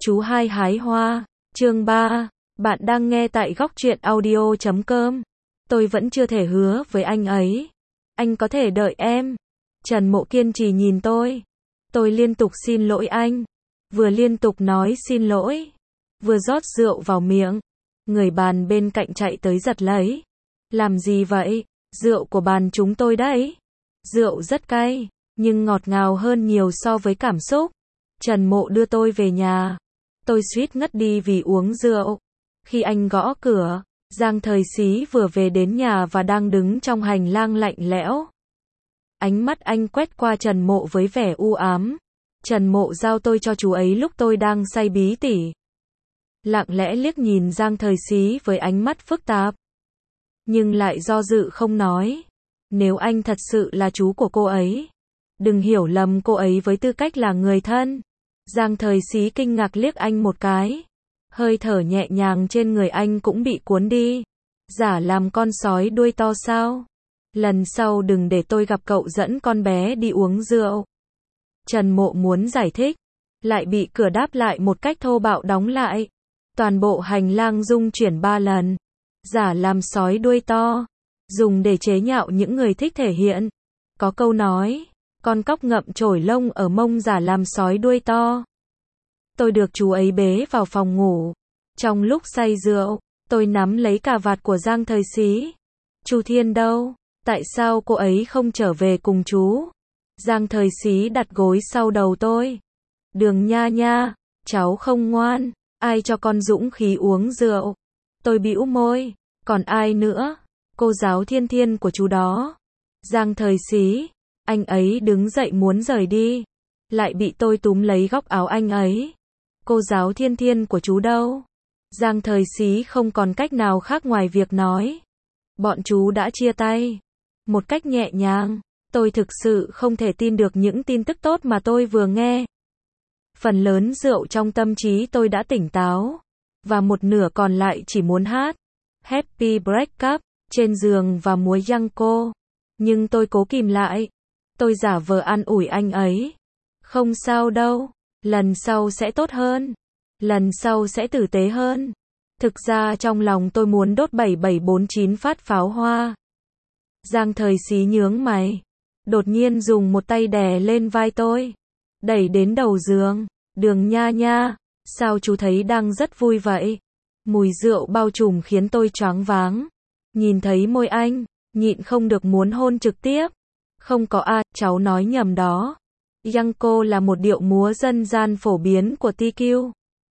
Chú hai hái hoa, chương 3, bạn đang nghe tại góc truyện audio.com. Tôi vẫn chưa thể hứa với anh ấy. Anh có thể đợi em. Trần Mộ kiên trì nhìn tôi. Tôi liên tục xin lỗi anh. Vừa liên tục nói xin lỗi, vừa rót rượu vào miệng. Người bàn bên cạnh chạy tới giật lấy. Làm gì vậy? Rượu của bàn chúng tôi đấy. Rượu rất cay, nhưng ngọt ngào hơn nhiều so với cảm xúc. Trần Mộ đưa tôi về nhà. Tôi suýt ngất đi vì uống rượu. Khi anh gõ cửa, Giang Thời Xí vừa về đến nhà và đang đứng trong hành lang lạnh lẽo. Ánh mắt anh quét qua Trần Mộ với vẻ u ám. Trần Mộ giao tôi cho chú ấy lúc tôi đang say bí tỉ. Lặng lẽ liếc nhìn Giang Thời Xí với ánh mắt phức tạp, nhưng lại do dự không nói. Nếu anh thật sự là chú của cô ấy, đừng hiểu lầm cô ấy với tư cách là người thân. Giang Thời Xí kinh ngạc liếc anh một cái. Hơi thở nhẹ nhàng trên người anh cũng bị cuốn đi. Giả làm con sói đuôi to sao? Lần sau đừng để tôi gặp cậu dẫn con bé đi uống rượu. Trần Mộ muốn giải thích, lại bị cửa đáp lại một cách thô bạo đóng lại. Toàn bộ hành lang rung chuyển 3 lần. Giả làm sói đuôi to, dùng để chế nhạo những người thích thể hiện. Có câu nói, con cóc ngậm chổi lông ở mông giả làm sói đuôi to. Tôi được chú ấy bế vào phòng ngủ. Trong lúc say rượu, tôi nắm lấy cà vạt của Giang Thời Xí. Chu Thiên đâu? Tại sao cô ấy không trở về cùng chú? Giang Thời Xí đặt gối sau đầu tôi. Đường Nha Nha, cháu không ngoan. Ai cho con dũng khí uống rượu? Tôi bĩu môi. Còn ai nữa? Cô giáo Thiên Thiên của chú đó. Giang Thời Xí. Anh ấy đứng dậy muốn rời đi, lại bị tôi túm lấy góc áo anh ấy. Cô giáo Thiên Thiên của chú đâu? Giang Thời Xí không còn cách nào khác ngoài việc nói. Bọn chú đã chia tay. Một cách nhẹ nhàng. Tôi thực sự không thể tin được những tin tức tốt mà tôi vừa nghe. Phần lớn rượu trong tâm trí tôi đã tỉnh táo, và một nửa còn lại chỉ muốn hát Happy Break Up trên giường và múa Yanko. Nhưng tôi cố kìm lại. Tôi giả vờ an ủi anh ấy. Không sao đâu, lần sau sẽ tốt hơn. Lần sau sẽ tử tế hơn. Thực ra trong lòng tôi muốn đốt 7749 phát pháo hoa. Giang Thời Xí nhướng mày, đột nhiên dùng một tay đè lên vai tôi, đẩy đến đầu giường. Đường Nha Nha, sao chú thấy đang rất vui vậy? Mùi rượu bao trùm khiến tôi choáng váng. Nhìn thấy môi anh, nhịn không được muốn hôn trực tiếp. Không có cháu nói nhầm đó. Yanko là một điệu múa dân gian phổ biến của TQ.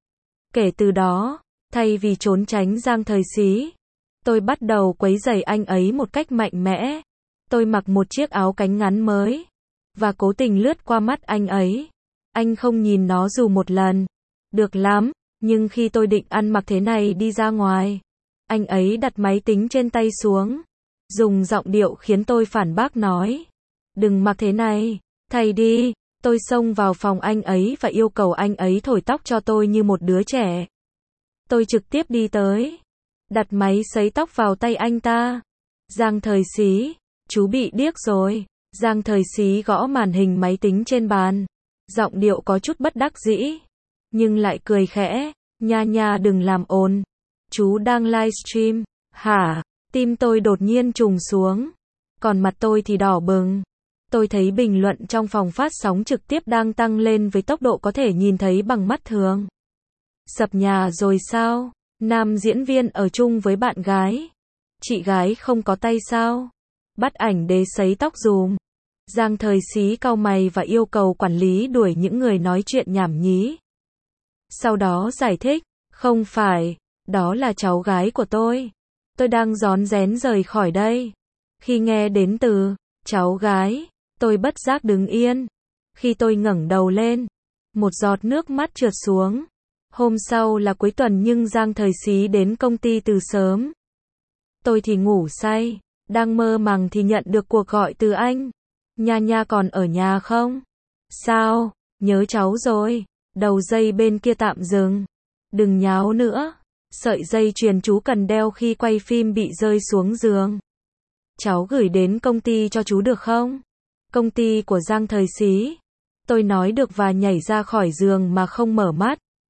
Kể từ đó, thay vì trốn tránh Giang Thời Xí, tôi bắt đầu quấy rầy anh ấy một cách mạnh mẽ. Tôi mặc một chiếc áo cánh ngắn mới, và cố tình lướt qua mắt anh ấy. Anh không nhìn nó dù một lần. Được lắm, nhưng khi tôi định ăn mặc thế này đi ra ngoài, anh ấy đặt máy tính trên tay xuống, dùng giọng điệu khiến tôi phản bác nói. Đừng mặc thế này, thay đi. Tôi xông vào phòng anh ấy và yêu cầu anh ấy thổi tóc cho tôi như một đứa trẻ. Tôi trực tiếp đi tới, đặt máy sấy tóc vào tay anh ta. Giang Thời Xí, chú bị điếc rồi. Giang Thời Xí gõ màn hình máy tính trên bàn. Giọng điệu có chút bất đắc dĩ, nhưng lại cười khẽ. Nha Nha đừng làm ồn. Chú đang livestream. Hả? Tim tôi đột nhiên trùng xuống. Còn mặt tôi thì đỏ bừng. Tôi thấy bình luận trong phòng phát sóng trực tiếp đang tăng lên với tốc độ có thể nhìn thấy bằng mắt thường. Sập nhà rồi sao? Nam diễn viên ở chung với bạn gái. Chị gái không có tay sao? Bắt ảnh đế sấy tóc dùm. Giang Thời Xí cau mày và yêu cầu quản lý đuổi những người nói chuyện nhảm nhí. Sau đó giải thích, không phải, đó là cháu gái của tôi. Tôi đang rón rén rời khỏi đây. Khi nghe đến từ cháu gái, tôi bất giác đứng yên. Khi tôi ngẩng đầu lên, một giọt nước mắt trượt xuống. Hôm sau là cuối tuần nhưng Giang Thời Xí đến công ty từ sớm. Tôi thì ngủ say, đang mơ màng thì nhận được cuộc gọi từ anh. Nha Nha còn ở nhà không? Sao? Nhớ cháu rồi. Đầu dây bên kia tạm dừng. Đừng nháo nữa. Sợi dây chuyền chú cần đeo khi quay phim bị rơi xuống giường. Cháu gửi đến công ty cho chú được không? Công ty của Giang Thời Xí. Tôi nói được và nhảy ra khỏi giường mà không mở mắt.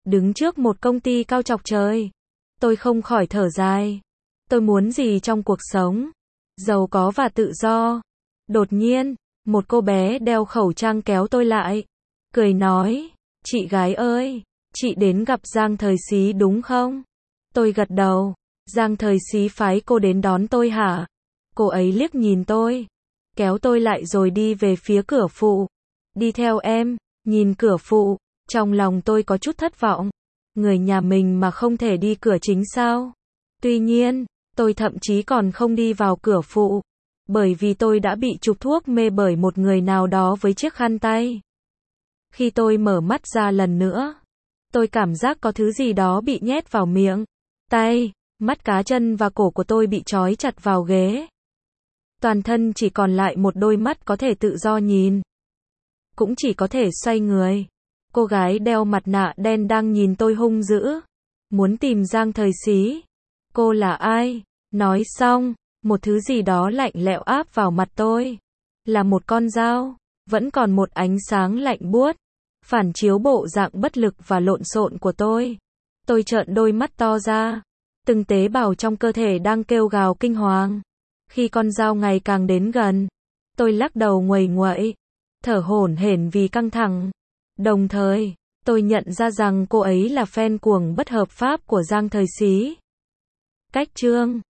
Đứng trước một công ty cao chọc trời, tôi không khỏi thở dài. Tôi muốn gì trong cuộc sống? Giàu có và tự do. Đột nhiên, một cô bé đeo khẩu trang kéo tôi lại, cười nói, chị gái ơi, chị đến gặp Giang Thời Xí đúng không? Tôi gật đầu. Giang Thời Xí phái cô đến đón tôi hả? Cô ấy liếc nhìn tôi, kéo tôi lại rồi đi về phía cửa phụ. Đi theo em. Nhìn cửa phụ, trong lòng tôi có chút thất vọng. Người nhà mình mà không thể đi cửa chính sao? Tuy nhiên, tôi thậm chí còn không đi vào cửa phụ, bởi vì tôi đã bị chụp thuốc mê bởi một người nào đó với chiếc khăn tay. Khi tôi mở mắt ra lần nữa, tôi cảm giác có thứ gì đó bị nhét vào miệng, tay, mắt cá chân và cổ của tôi bị trói chặt vào ghế. Toàn thân chỉ còn lại một đôi mắt có thể tự do nhìn, cũng chỉ có thể xoay người. Cô gái đeo mặt nạ đen đang nhìn tôi hung dữ, muốn tìm Giang Thời Xí. Cô là ai? Nói xong, một thứ gì đó lạnh lẽo áp vào mặt tôi. Là một con dao, vẫn còn một ánh sáng lạnh buốt, phản chiếu bộ dạng bất lực và lộn xộn của tôi. Tôi trợn đôi mắt to ra, từng tế bào trong cơ thể đang kêu gào kinh hoàng. Khi con dao ngày càng đến gần, tôi lắc đầu nguầy nguậy, thở hổn hển vì căng thẳng. Đồng thời, tôi nhận ra rằng cô ấy là fan cuồng bất hợp pháp của Giang Thời Xí. Cách chương